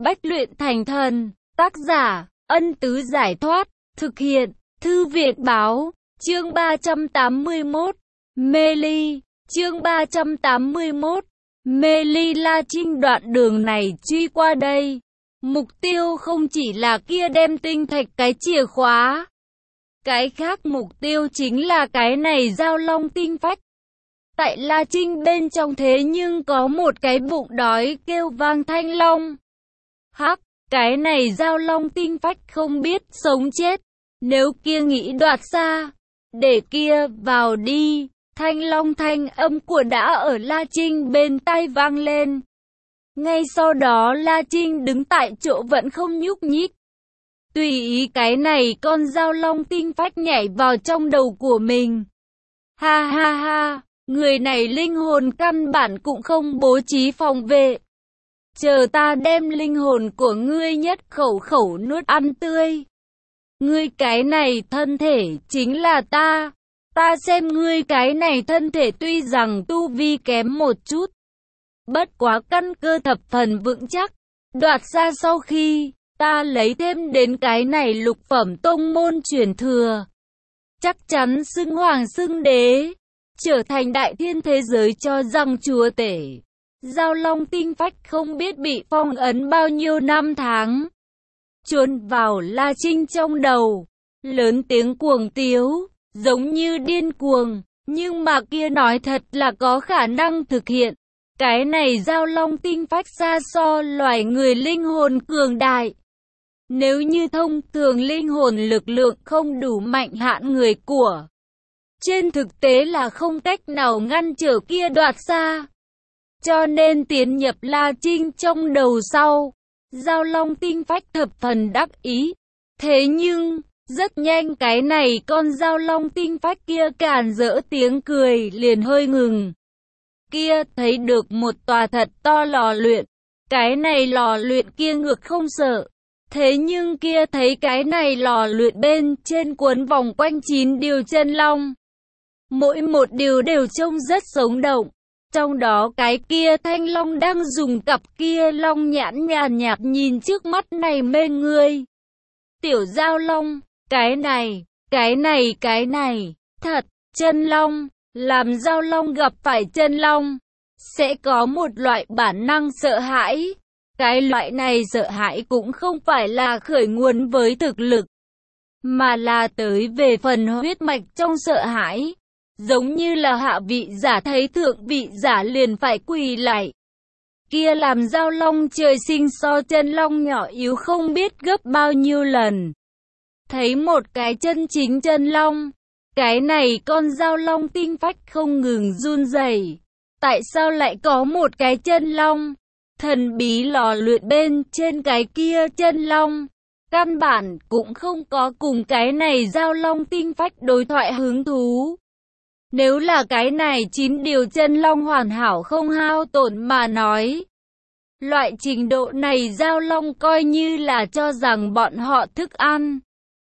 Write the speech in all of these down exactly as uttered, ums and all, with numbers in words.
Bách luyện thành thần. Tác giả, Ân Tứ Giải Thoát. Thực hiện, Thư Viện Báo. Chương ba trăm tám mươi mốt. Mê ly. Chương ba trăm tám mươi mốt. Mê ly La Trinh đoạn đường này truy qua đây. Mục tiêu không chỉ là kia đem tinh thạch cái chìa khóa. Cái khác mục tiêu chính là cái này giao long tinh phách. Tại La Trinh bên trong thế nhưng có một cái bụng đói kêu vang thanh long. Hắc, cái này giao long tinh phách không biết sống chết. Nếu kia nghĩ đoạt xa, để kia vào đi. Thanh long thanh âm của đã ở La Trinh bên tai vang lên. Ngay sau đó La Trinh đứng tại chỗ vẫn không nhúc nhích. Tùy ý cái này con giao long tinh phách nhảy vào trong đầu của mình. Ha ha ha, người này linh hồn căn bản cũng không bố trí phòng vệ. Chờ ta đem linh hồn của ngươi nhất khẩu khẩu nuốt ăn tươi. Ngươi cái này thân thể chính là ta. Ta xem ngươi cái này thân thể tuy rằng tu vi kém một chút. Bất quá căn cơ thập phần vững chắc. Đoạt ra sau khi ta lấy thêm đến cái này lục phẩm tông môn truyền thừa. Chắc chắn xưng hoàng xưng đế. Trở thành đại thiên thế giới cho rằng chúa tể. Giao long tinh phách không biết bị phong ấn bao nhiêu năm tháng. Trốn vào La Trinh trong đầu. Lớn tiếng cuồng tiếu. Giống như điên cuồng. Nhưng mà kia nói thật là có khả năng thực hiện. Cái này giao long tinh phách xa so loài người linh hồn cường đại. Nếu như thông thường linh hồn lực lượng không đủ mạnh hạn người của. Trên thực tế là không cách nào ngăn trở kia đoạt xa. Cho nên tiến nhập La Trinh trong đầu sau. Giao long tinh phách thập phần đắc ý. Thế nhưng, rất nhanh cái này con giao long tinh phách kia càn rỡ tiếng cười liền hơi ngừng. Kia thấy được một tòa thật to lò luyện. Cái này lò luyện kia ngược không sợ. Thế nhưng kia thấy cái này lò luyện bên trên cuốn vòng quanh chín điều chân long. Mỗi một điều đều trông rất sống động. Trong đó cái kia thanh long đang dùng cặp kia long nhãn nhàn nhạt nhìn trước mắt này mê người. Tiểu giao long, cái này, cái này, cái này, thật, chân long, làm giao long gặp phải chân long, sẽ có một loại bản năng sợ hãi. Cái loại này sợ hãi cũng không phải là khởi nguồn với thực lực, mà là tới về phần huyết mạch trong sợ hãi. Giống như là hạ vị giả thấy thượng vị giả liền phải quỳ lại. Kia làm giao long trời sinh so chân long nhỏ yếu không biết gấp bao nhiêu lần. Thấy một cái chân chính chân long. Cái này con giao long tinh phách không ngừng run rẩy. Tại sao lại có một cái chân long? Thần bí lò luyện bên trên cái kia chân long. Căn bản cũng không có cùng cái này giao long tinh phách đối thoại hứng thú. Nếu là cái này chín điều chân long hoàn hảo không hao tổn mà nói. Loại trình độ này giao long coi như là cho rằng bọn họ thức ăn.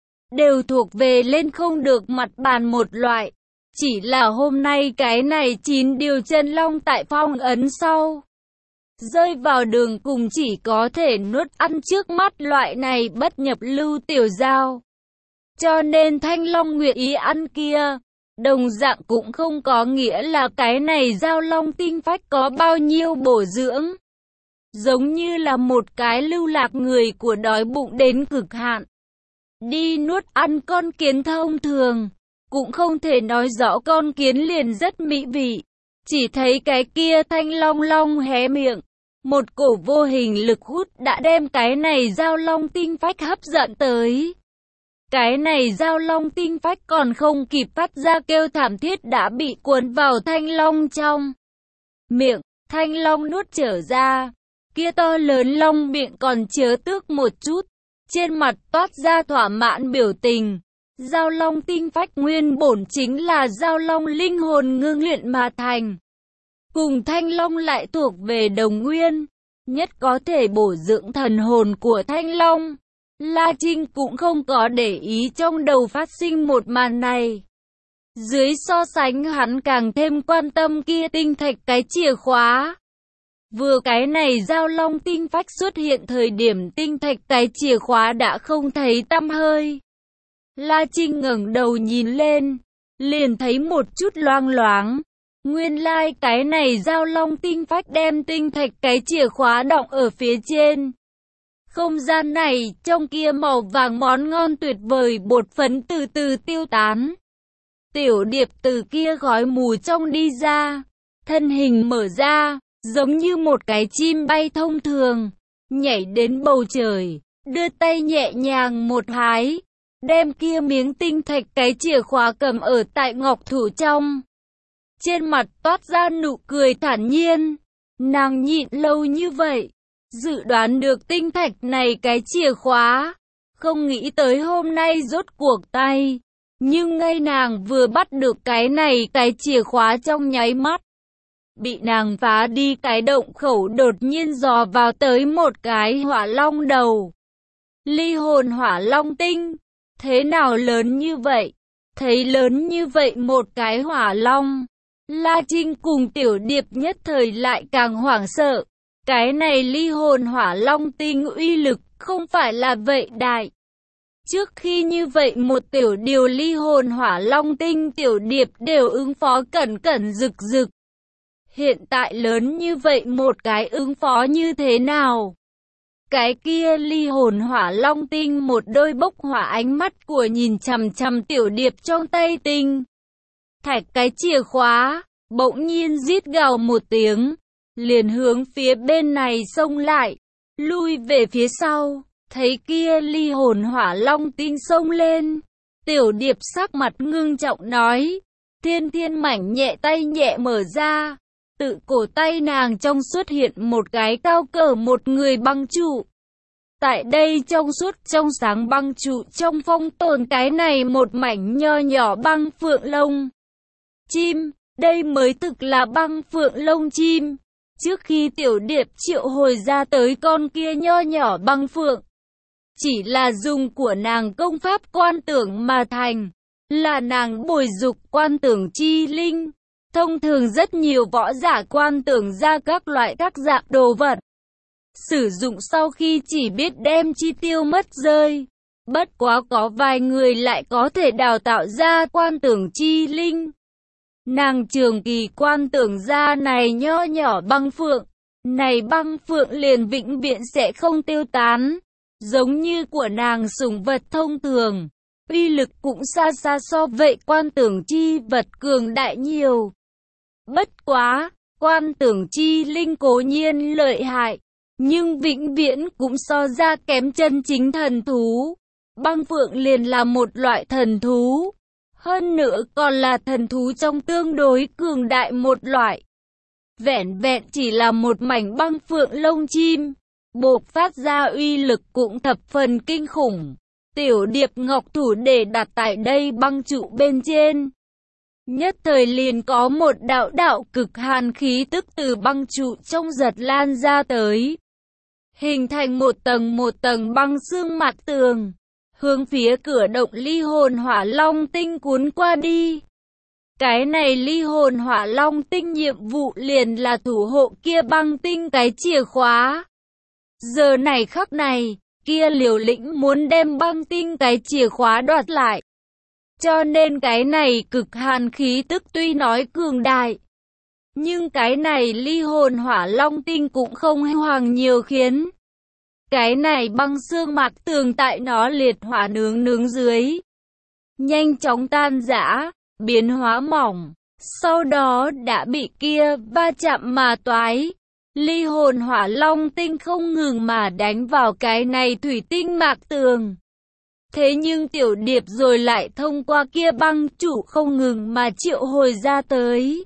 Đều thuộc về lên không được mặt bàn một loại. Chỉ là hôm nay cái này chín điều chân long tại phong ấn sau. Rơi vào đường cùng chỉ có thể nuốt ăn trước mắt loại này bất nhập lưu tiểu giao. Cho nên thanh long nguyện ý ăn kia. Đồng dạng cũng không có nghĩa là cái này giao long tinh phách có bao nhiêu bổ dưỡng. Giống như là một cái lưu lạc người của đói bụng đến cực hạn. Đi nuốt ăn con kiến thông thường. Cũng không thể nói rõ con kiến liền rất mỹ vị. Chỉ thấy cái kia thanh long long hé miệng. Một cổ vô hình lực hút đã đem cái này giao long tinh phách hấp dẫn tới. Cái này giao long tinh phách còn không kịp phát ra kêu thảm thiết đã bị cuốn vào thanh long trong miệng. Thanh long nuốt trở ra. Kia to lớn long miệng còn chứa tước một chút. Trên mặt toát ra thỏa mãn biểu tình. Giao long tinh phách nguyên bổn chính là giao long linh hồn ngưng luyện mà thành. Cùng thanh long lại thuộc về đồng nguyên. Nhất có thể bổ dưỡng thần hồn của thanh long. La Trinh cũng không có để ý trong đầu phát sinh một màn này. Dưới so sánh hắn càng thêm quan tâm kia tinh thạch cái chìa khóa. Vừa cái này Giao Long tinh phách xuất hiện thời điểm tinh thạch cái chìa khóa đã không thấy tăm hơi. La Trinh ngẩng đầu nhìn lên, liền thấy một chút loang loáng. Nguyên lai like cái này Giao Long tinh phách đem tinh thạch cái chìa khóa đọng ở phía trên. Không gian này, trong kia màu vàng món ngon tuyệt vời bột phấn từ từ tiêu tán. Tiểu Điệp từ kia gói mù trong đi ra, thân hình mở ra, giống như một cái chim bay thông thường, nhảy đến bầu trời, đưa tay nhẹ nhàng một hái, đem kia miếng tinh thạch cái chìa khóa cầm ở tại ngọc thủ trong. Trên mặt toát ra nụ cười thản nhiên, nàng nhịn lâu như vậy, dự đoán được tinh thạch này cái chìa khóa, không nghĩ tới hôm nay rốt cuộc tay. Nhưng ngay nàng vừa bắt được cái này cái chìa khóa trong nháy mắt, bị nàng phá đi cái động khẩu đột nhiên dò vào tới một cái hỏa long đầu. Ly hồn hỏa long tinh, thế nào lớn như vậy? Thấy lớn như vậy một cái hỏa long, La Trinh cùng Tiểu Điệp nhất thời lại càng hoảng sợ. Cái này ly hồn hỏa long tinh uy lực không phải là vậy đại. Trước khi như vậy một tiểu điều ly hồn hỏa long tinh Tiểu Điệp đều ứng phó cẩn cẩn rực rực. Hiện tại lớn như vậy một cái ứng phó như thế nào? Cái kia ly hồn hỏa long tinh một đôi bốc hỏa ánh mắt của nhìn chằm chằm Tiểu Điệp trong tay tinh thạch cái chìa khóa, bỗng nhiên rít gào một tiếng, liền hướng phía bên này xông lại, lui về phía sau. Thấy kia ly hồn hỏa long tinh xông lên, Tiểu Điệp sắc mặt ngưng trọng nói, thiên thiên mảnh nhẹ tay nhẹ mở ra, tự cổ tay nàng trong xuất hiện một cái cao cỡ một người băng trụ. Tại đây trong suốt trong sáng băng trụ trong phong tồn cái này một mảnh nho nhỏ băng phượng lông chim, đây mới thực là băng phượng lông chim. Trước khi Tiểu Điệp triệu hồi ra tới con kia nho nhỏ băng phượng, chỉ là dùng của nàng công pháp quan tưởng mà thành, là nàng bồi dục quan tưởng chi linh. Thông thường rất nhiều võ giả quan tưởng ra các loại các dạng đồ vật, sử dụng sau khi chỉ biết đem chi tiêu mất rơi. Bất quá có vài người lại có thể đào tạo ra quan tưởng chi linh. Nàng trường kỳ quan tưởng ra này nho nhỏ băng phượng, này băng phượng liền vĩnh viễn sẽ không tiêu tán. Giống như của nàng sủng vật thông thường, uy lực cũng xa xa so vậy quan tưởng chi vật cường đại nhiều. Bất quá, quan tưởng chi linh cố nhiên lợi hại, nhưng vĩnh viễn cũng so ra kém chân chính thần thú. Băng phượng liền là một loại thần thú, hơn nữa còn là thần thú trong tương đối cường đại một loại. Vẹn vẹn chỉ là một mảnh băng phượng lông chim, bộc phát ra uy lực cũng thập phần kinh khủng. Tiểu Điệp ngọc thủ để đặt tại đây băng trụ bên trên, nhất thời liền có một đạo đạo cực hàn khí tức từ băng trụ trong giật lan ra tới, hình thành một tầng một tầng băng xương mặt tường, hướng phía cửa động ly hồn hỏa long tinh cuốn qua đi. Cái này ly hồn hỏa long tinh nhiệm vụ liền là thủ hộ kia băng tinh cái chìa khóa. Giờ này khắc này, kia Liều Lĩnh muốn đem băng tinh cái chìa khóa đoạt lại. Cho nên cái này cực hàn khí tức tuy nói cường đại, nhưng cái này ly hồn hỏa long tinh cũng không hoàng nhiều khiến. Cái này băng xương mạc tường tại nó liệt hỏa nướng nướng dưới, nhanh chóng tan rã, biến hóa mỏng, sau đó đã bị kia va chạm mà toái. Ly hồn hỏa long tinh không ngừng mà đánh vào cái này thủy tinh mạc tường. Thế nhưng Tiểu Điệp rồi lại thông qua kia băng trụ không ngừng mà triệu hồi ra tới.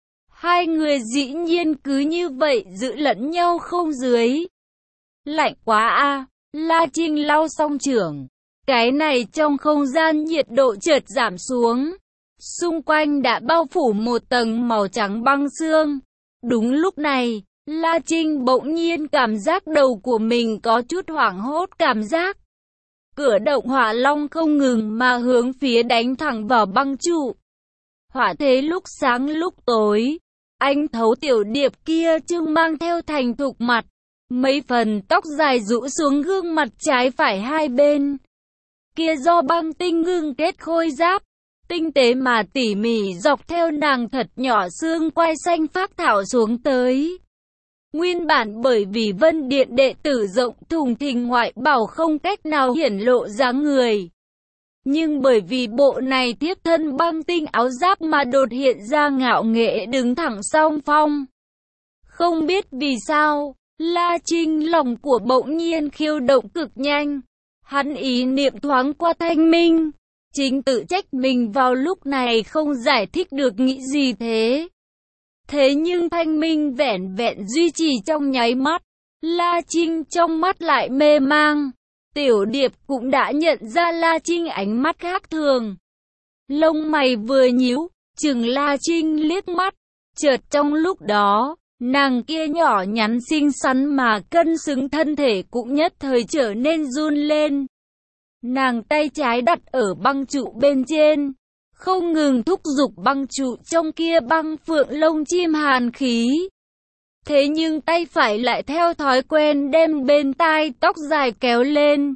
Hai người dĩ nhiên cứ như vậy giữ lẫn nhau không dưới. Lạnh quá a à, La Trinh lau xong trưởng. Cái này trong không gian nhiệt độ chợt giảm xuống. Xung quanh đã bao phủ một tầng màu trắng băng xương. Đúng lúc này, La Trinh bỗng nhiên cảm giác đầu của mình có chút hoảng hốt cảm giác. Cửa động hỏa long không ngừng mà hướng phía đánh thẳng vào băng trụ. Hỏa thế lúc sáng lúc tối, Anh thấu tiểu điệp kia trưng mang theo thành thục mặt. Mấy phần tóc dài rũ xuống gương mặt trái phải hai bên. Kia do băng tinh ngưng kết khôi giáp. Tinh tế mà tỉ mỉ dọc theo nàng thật nhỏ xương quai xanh phác thảo xuống tới. Nguyên bản bởi vì Vân Điện đệ tử rộng thùng thình ngoại bảo không cách nào hiển lộ dáng người. Nhưng bởi vì bộ này tiếp thân băng tinh áo giáp mà đột hiện ra ngạo nghệ đứng thẳng song phong. Không biết vì sao, La Trinh lòng của bỗng nhiên khiêu động cực nhanh. Hắn ý niệm thoáng qua Thanh Minh. Chính tự trách mình vào lúc này không giải thích được nghĩ gì thế. Thế nhưng Thanh Minh vẻn vẹn duy trì trong nháy mắt. La Trinh trong mắt lại mê mang. Tiểu điệp cũng đã nhận ra La Trinh ánh mắt khác thường. Lông mày vừa nhíu, chừng La Trinh liếc mắt. Chợt trong lúc đó, nàng kia nhỏ nhắn xinh xắn mà cân xứng thân thể cũng nhất thời trở nên run lên. Nàng tay trái đặt ở băng trụ bên trên, không ngừng thúc giục băng trụ trong kia băng phượng lông chim hàn khí. Thế nhưng tay phải lại theo thói quen đem bên tai tóc dài kéo lên,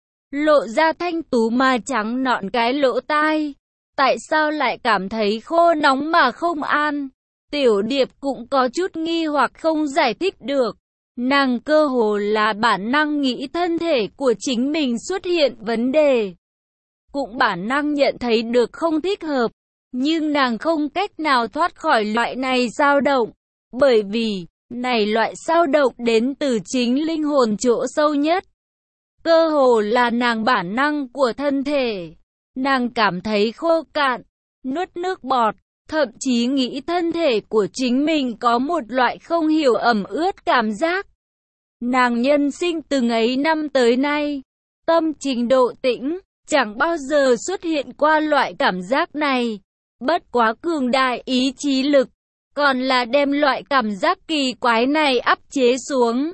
lộ ra thanh tú mà trắng nõn cái lỗ tai. Tại sao lại cảm thấy khô nóng mà không an? Tiểu điệp cũng có chút nghi hoặc không giải thích được. Nàng cơ hồ là bản năng nghĩ thân thể của chính mình xuất hiện vấn đề. Cũng bản năng nhận thấy được không thích hợp. Nhưng nàng không cách nào thoát khỏi loại này dao động. Bởi vì, này loại dao động đến từ chính linh hồn chỗ sâu nhất. Cơ hồ là nàng bản năng của thân thể. Nàng cảm thấy khô cạn, nuốt nước bọt. Thậm chí nghĩ thân thể của chính mình có một loại không hiểu ẩm ướt cảm giác. Nàng nhân sinh từng ấy năm tới nay, tâm trình độ tĩnh, chẳng bao giờ xuất hiện qua loại cảm giác này. Bất quá cường đại ý chí lực, còn là đem loại cảm giác kỳ quái này áp chế xuống.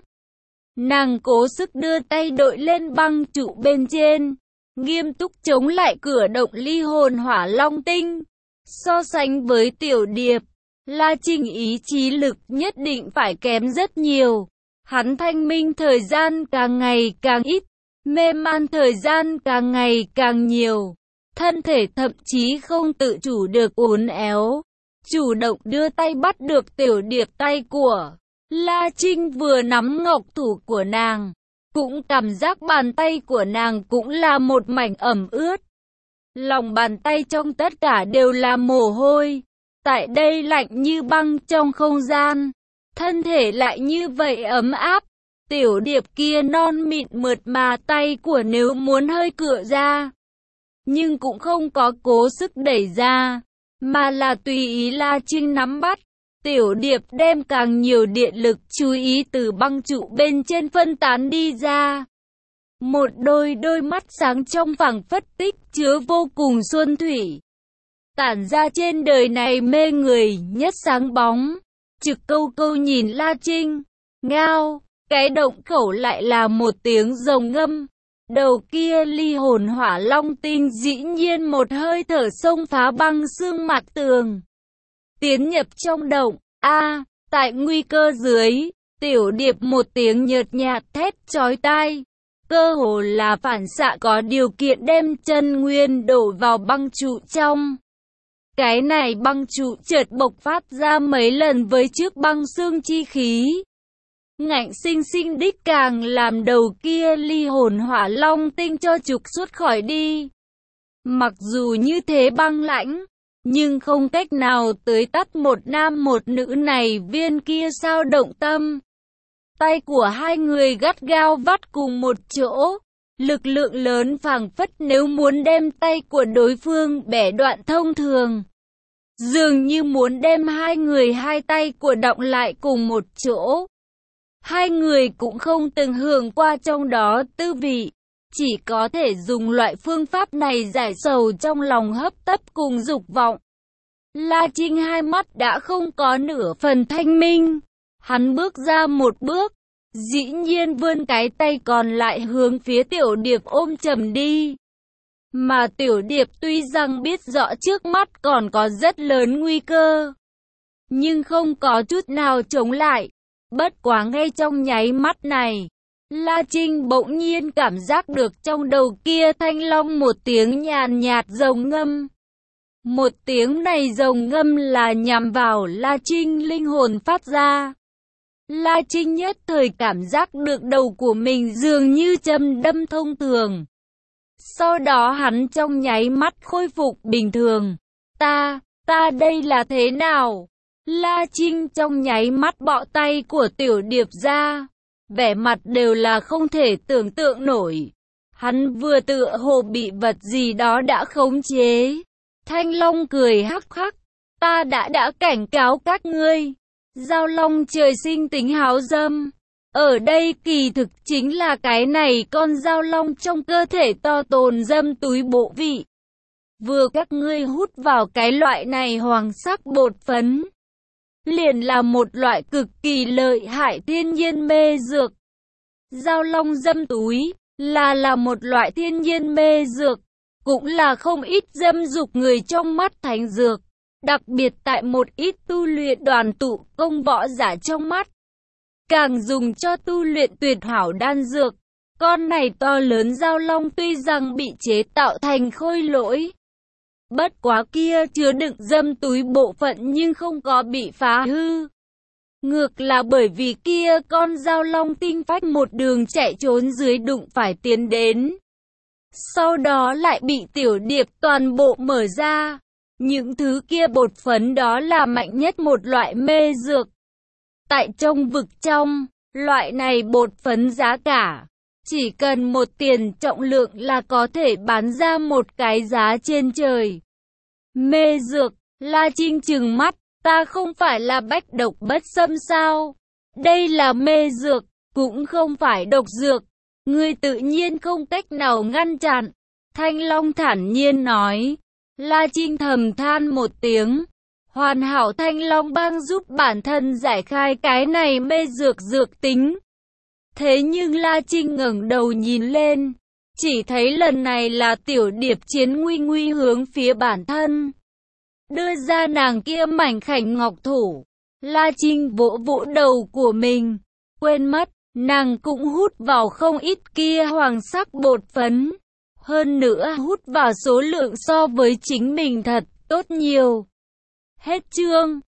Nàng cố sức đưa tay đội lên băng trụ bên trên, nghiêm túc chống lại cửa động ly hồn hỏa long tinh. So sánh với tiểu điệp, La Trinh ý chí lực nhất định phải kém rất nhiều. Hắn thanh minh thời gian càng ngày càng ít, mê man thời gian càng ngày càng nhiều. Thân thể thậm chí không tự chủ được uốn éo, chủ động đưa tay bắt được tiểu điệp tay của La Trinh vừa nắm ngọc thủ của nàng. Cũng cảm giác bàn tay của nàng cũng là một mảnh ẩm ướt. Lòng bàn tay trong tất cả đều là mồ hôi. Tại đây lạnh như băng trong không gian. Thân thể lại như vậy ấm áp. Tiểu điệp kia non mịn mượt mà tay của nếu muốn hơi cựa ra. Nhưng cũng không có cố sức đẩy ra. Mà là tùy ý La Trinh nắm bắt. Tiểu điệp đem càng nhiều điện lực chú ý từ băng trụ bên trên phân tán đi ra. Một đôi đôi mắt sáng trong phẳng phất tích chứa vô cùng xuân thủy. Tản ra trên đời này mê người nhất sáng bóng. Trực câu câu nhìn La Trinh. Ngao, cái động khẩu lại là một tiếng rồng ngâm. Đầu kia ly hồn hỏa long tinh dĩ nhiên một hơi thở xông phá băng xương mặt tường. Tiến nhập trong động. A, à, tại nguy cơ dưới, tiểu điệp một tiếng nhợt nhạt thét chói tai. Cơ hồ là phản xạ có điều kiện đem chân nguyên đổ vào băng trụ trong. Cái này băng trụ chợt bộc phát ra mấy lần với chiếc băng xương chi khí. Ngạnh sinh sinh đích càng làm đầu kia ly hồn hỏa long tinh cho trục xuất khỏi đi. Mặc dù như thế băng lãnh, nhưng không cách nào tới tắt một nam một nữ này viên kia sao động tâm. Tay của hai người gắt gao vắt cùng một chỗ, lực lượng lớn phảng phất nếu muốn đem tay của đối phương bẻ đoạn thông thường. Dường như muốn đem hai người hai tay của đọng lại cùng một chỗ. Hai người cũng không từng hưởng qua trong đó tư vị, chỉ có thể dùng loại phương pháp này giải sầu trong lòng hấp tấp cùng dục vọng. La Trinh hai mắt đã không có nửa phần thanh minh. Hắn bước ra một bước, dĩ nhiên vươn cái tay còn lại hướng phía tiểu điệp ôm chầm đi. Mà tiểu điệp tuy rằng biết rõ trước mắt còn có rất lớn nguy cơ, nhưng không có chút nào chống lại. Bất quá ngay trong nháy mắt này, La Trinh bỗng nhiên cảm giác được trong đầu kia thanh long một tiếng nhàn nhạt rồng ngâm. Một tiếng này rồng ngâm là nhằm vào La Trinh linh hồn phát ra. La Trinh nhất thời cảm giác được đầu của mình dường như châm đâm thông thường. Sau đó hắn trong nháy mắt khôi phục bình thường. Ta, ta đây là thế nào? La Trinh trong nháy mắt bọ tay của Tiểu Điệp ra. Vẻ mặt đều là không thể tưởng tượng nổi. Hắn vừa tựa hồ bị vật gì đó đã khống chế. Thanh Long cười hắc hắc. Ta đã đã cảnh cáo các ngươi. Giao Long trời sinh tính háo dâm. Ở đây kỳ thực chính là cái này con Giao Long trong cơ thể to tồn dâm túi bộ vị. Vừa các ngươi hút vào cái loại này hoàng sắc bột phấn, liền là một loại cực kỳ lợi hại thiên nhiên mê dược. Giao Long dâm túi là là một loại thiên nhiên mê dược, cũng là không ít dâm dục người trong mắt thánh dược, đặc biệt tại một ít tu luyện đoàn tụ công võ giả trong mắt, càng dùng cho tu luyện tuyệt hảo đan dược. Con này to lớn Giao Long tuy rằng bị chế tạo thành khôi lỗi, bất quá kia chứa đựng dâm túi bộ phận nhưng không có bị phá hư. Ngược là bởi vì kia con Giao Long tinh phách một đường chạy trốn dưới đụng phải tiến đến. Sau đó lại bị Tiểu Điệp toàn bộ mở ra. Những thứ kia bột phấn đó là mạnh nhất một loại mê dược. Tại trong vực trong, loại này bột phấn giá cả chỉ cần một tiền trọng lượng là có thể bán ra một cái giá trên trời. Mê dược, La Trinh trừng mắt, ta không phải là bách độc bất xâm sao? Đây là mê dược, cũng không phải độc dược. Ngươi tự nhiên không cách nào ngăn chặn. Thanh Long thản nhiên nói. La Trinh thầm than một tiếng. Hoàn hảo Thanh Long bang giúp bản thân giải khai cái này mê dược dược tính. Thế nhưng La Trinh ngẩng đầu nhìn lên, chỉ thấy lần này là Tiểu Điệp chiến nguy nguy hướng phía bản thân. Đưa ra nàng kia mảnh khảnh ngọc thủ. La Trinh vỗ vỗ đầu của mình, quên mất, nàng cũng hút vào không ít kia hoàng sắc bột phấn. Hơn nữa hút vào số lượng so với chính mình thật tốt nhiều. Hết chương.